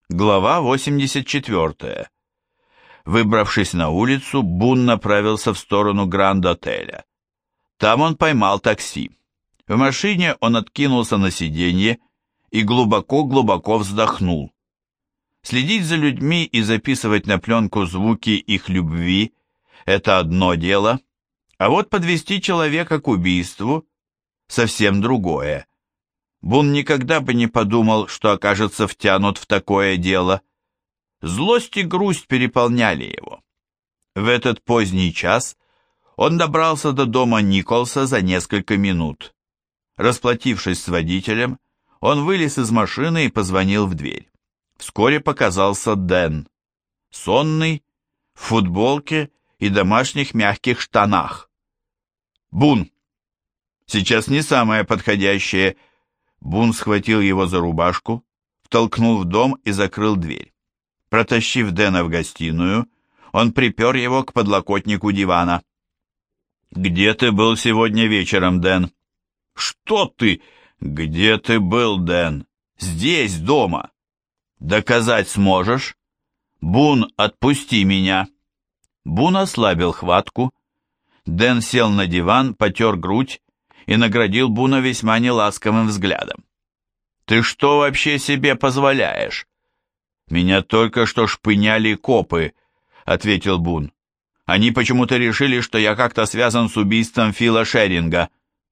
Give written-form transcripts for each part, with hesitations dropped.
Глава 84. Выбравшись на улицу, Бун направился в сторону Гранд-отеля. Там он поймал такси. В машине он откинулся на сиденье и глубоко-глубоко вздохнул. Следить за людьми и записывать на пленку звуки их любви – это одно дело, а вот подвести человека к убийству – совсем другое. Бун никогда бы не подумал, что окажется втянут в такое дело. Злость и грусть переполняли его. В этот поздний час он добрался до дома Николса за несколько минут. Расплатившись с водителем, он вылез из машины и позвонил в дверь. Вскоре показался Дэн, сонный, в футболке и домашних мягких штанах. «Бун, сейчас не самое подходящее». Бун схватил его за рубашку, втолкнул в дом и закрыл дверь. Протащив Дэна в гостиную, он припер его к подлокотнику дивана. «Где ты был сегодня вечером, Дэн?» «Что ты? Где ты был, Дэн?» «Здесь, дома». «Доказать сможешь?» «Бун, отпусти меня». Бун ослабил хватку. Дэн сел на диван, потер грудь и наградил Буна весьма неласковым взглядом. «Ты что вообще себе позволяешь?» «Меня только что шпыняли копы», — ответил Бун. «Они почему-то решили, что я как-то связан с убийством Фила Шеринга».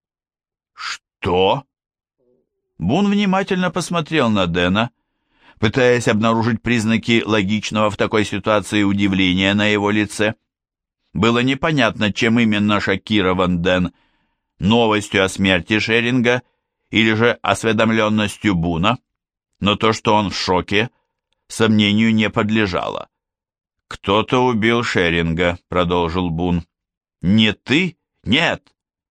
«Что?» Бун внимательно посмотрел на Дэна, пытаясь обнаружить признаки логичного в такой ситуации удивления на его лице. Было непонятно, чем именно шокирован Дэн, новостью о смерти Шеринга или же осведомленностью Буна, но то, что он в шоке, сомнению не подлежало. «Кто-то убил Шеринга», — продолжил Бун. «Не ты? Нет.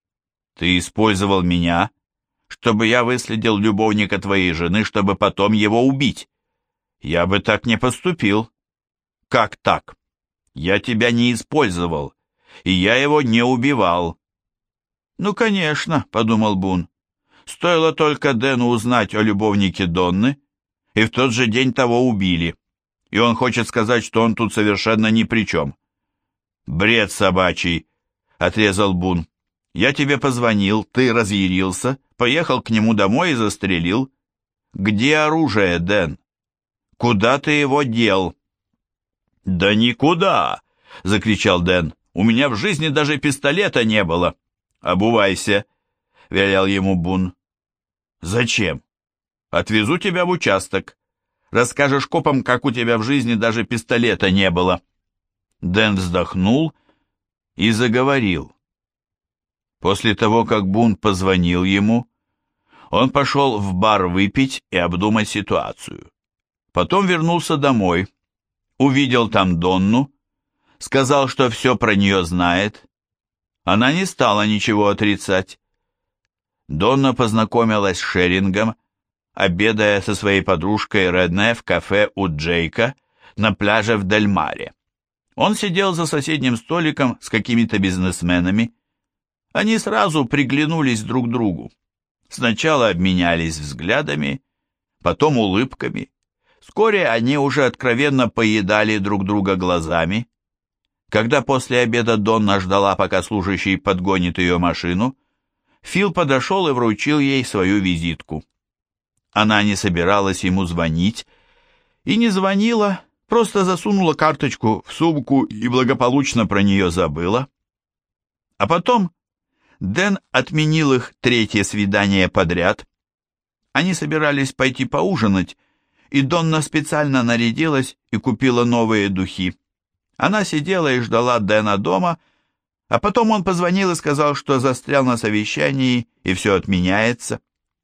Ты использовал меня, чтобы я выследил любовника твоей жены, чтобы потом его убить. Я бы так не поступил». «Как так? Я тебя не использовал, и я его не убивал». «Ну, конечно», — подумал Бун. «Стоило только Дэну узнать о любовнике Донны, и в тот же день того убили, и он хочет сказать, что он тут совершенно ни при чем». «Бред собачий», — отрезал Бун. «Я тебе позвонил, ты разъярился, поехал к нему домой и застрелил. Где оружие, Дэн? Куда ты его дел?» «Да никуда!» — закричал Дэн. «У меня в жизни даже пистолета не было». «Обувайся», — велел ему Бун. «Зачем?» «Отвезу тебя в участок. Расскажешь копам, как у тебя в жизни даже пистолета не было». Дэн вздохнул и заговорил. После того, как Бун позвонил ему, он пошел в бар выпить и обдумать ситуацию. Потом вернулся домой, увидел там Донну, сказал, что все про нее знает. Она не стала ничего отрицать. Донна познакомилась с Шерингом, обедая со своей подружкой Редне в кафе у Джейка на пляже в Дель-Маре. Он сидел за соседним столиком с какими-то бизнесменами. Они сразу приглянулись друг к другу. Сначала обменялись взглядами, потом улыбками. Вскоре они уже откровенно поедали друг друга глазами. Когда после обеда Донна ждала, пока служащий подгонит ее машину, Фил подошел и вручил ей свою визитку. Она не собиралась ему звонить и не звонила, просто засунула карточку в сумку и благополучно про нее забыла. А потом Дэн отменил их третье свидание подряд. Они собирались пойти поужинать, и Донна специально нарядилась и купила новые духи. Она сидела и ждала Дэна дома, а потом он позвонил и сказал, что застрял на совещании и все отменяется.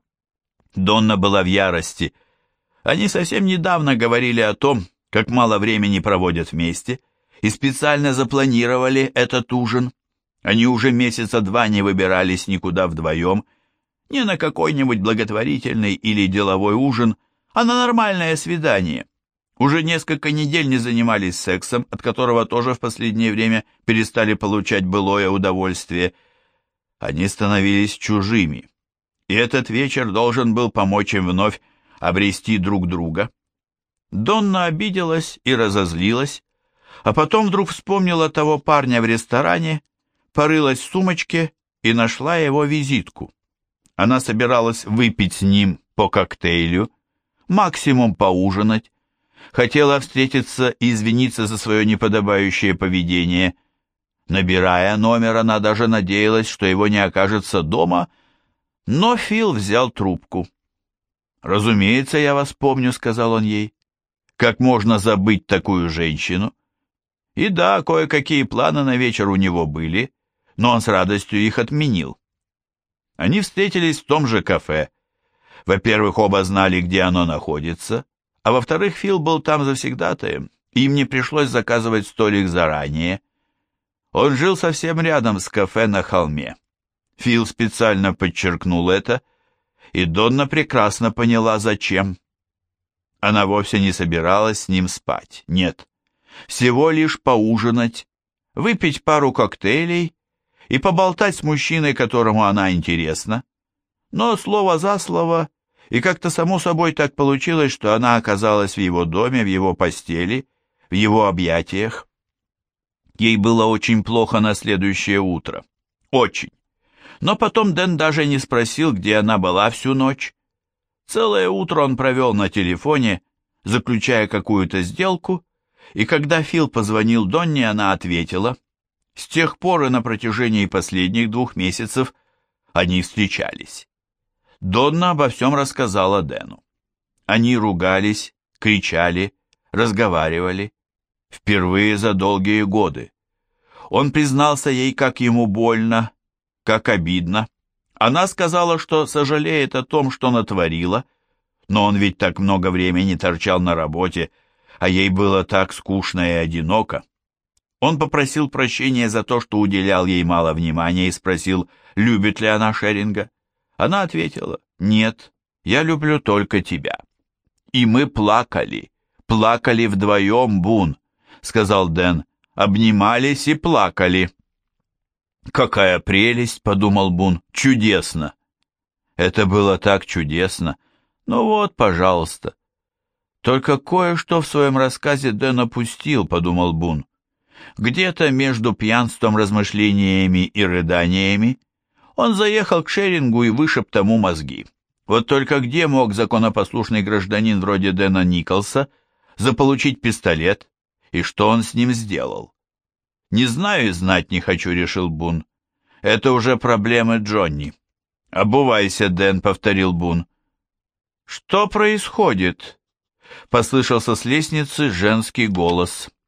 Донна была в ярости. Они совсем недавно говорили о том, как мало времени проводят вместе, и специально запланировали этот ужин. Они уже месяца два не выбирались никуда вдвоем, не на какой-нибудь благотворительный или деловой ужин, а на нормальное свидание. Уже несколько недель не занимались сексом, от которого тоже в последнее время перестали получать былое удовольствие. Они становились чужими, и этот вечер должен был помочь им вновь обрести друг друга. Донна обиделась и разозлилась, а потом вдруг вспомнила того парня в ресторане, порылась в сумочке и нашла его визитку. Она собиралась выпить с ним по коктейлю, максимум поужинать, хотела встретиться и извиниться за свое неподобающее поведение. Набирая номер, она даже надеялась, что его не окажется дома, но Фил взял трубку. «Разумеется, я вас помню», — сказал он ей. «Как можно забыть такую женщину?» И да, кое-какие планы на вечер у него были, но он с радостью их отменил. Они встретились в том же кафе. Во-первых, оба знали, где оно находится, а во-вторых, Фил был там завсегдатаем, и им не пришлось заказывать столик заранее. Он жил совсем рядом с кафе на холме. Фил специально подчеркнул это, и Донна прекрасно поняла, зачем. Она вовсе не собиралась с ним спать, нет. Всего лишь поужинать, выпить пару коктейлей и поболтать с мужчиной, которому она интересна. Но слово за слово, и как-то само собой так получилось, что она оказалась в его доме, в его постели, в его объятиях. Ей было очень плохо на следующее утро. Очень. Но потом Дэн даже не спросил, где она была всю ночь. Целое утро он провел на телефоне, заключая какую-то сделку, и когда Фил позвонил Донне, она ответила. С тех пор и на протяжении последних 2 месяцев они встречались. Донна обо всем рассказала Дэну. Они ругались, кричали, разговаривали. Впервые за долгие годы. Он признался ей, как ему больно, как обидно. Она сказала, что сожалеет о том, что натворила, но он ведь так много времени торчал на работе, а ей было так скучно и одиноко. Он попросил прощения за то, что уделял ей мало внимания, и спросил, любит ли она Шеринга. Она ответила, нет, я люблю только тебя. И мы плакали вдвоем, Бун, сказал Дэн, обнимались и плакали. «Какая прелесть!» — подумал Бун. «Чудесно!» Это было так чудесно. Ну вот, пожалуйста. Только кое-что в своем рассказе Дэн опустил, подумал Бун. Где-то между пьянством, размышлениями и рыданиями он заехал к Шерингу и вышиб тому мозги. Вот только где мог законопослушный гражданин вроде Дэна Николса заполучить пистолет, и что он с ним сделал? «Не знаю и знать не хочу», — решил Бун. «Это уже проблемы Джонни». «Обувайся, Дэн», — повторил Бун. «Что происходит?» — послышался с лестницы женский голос.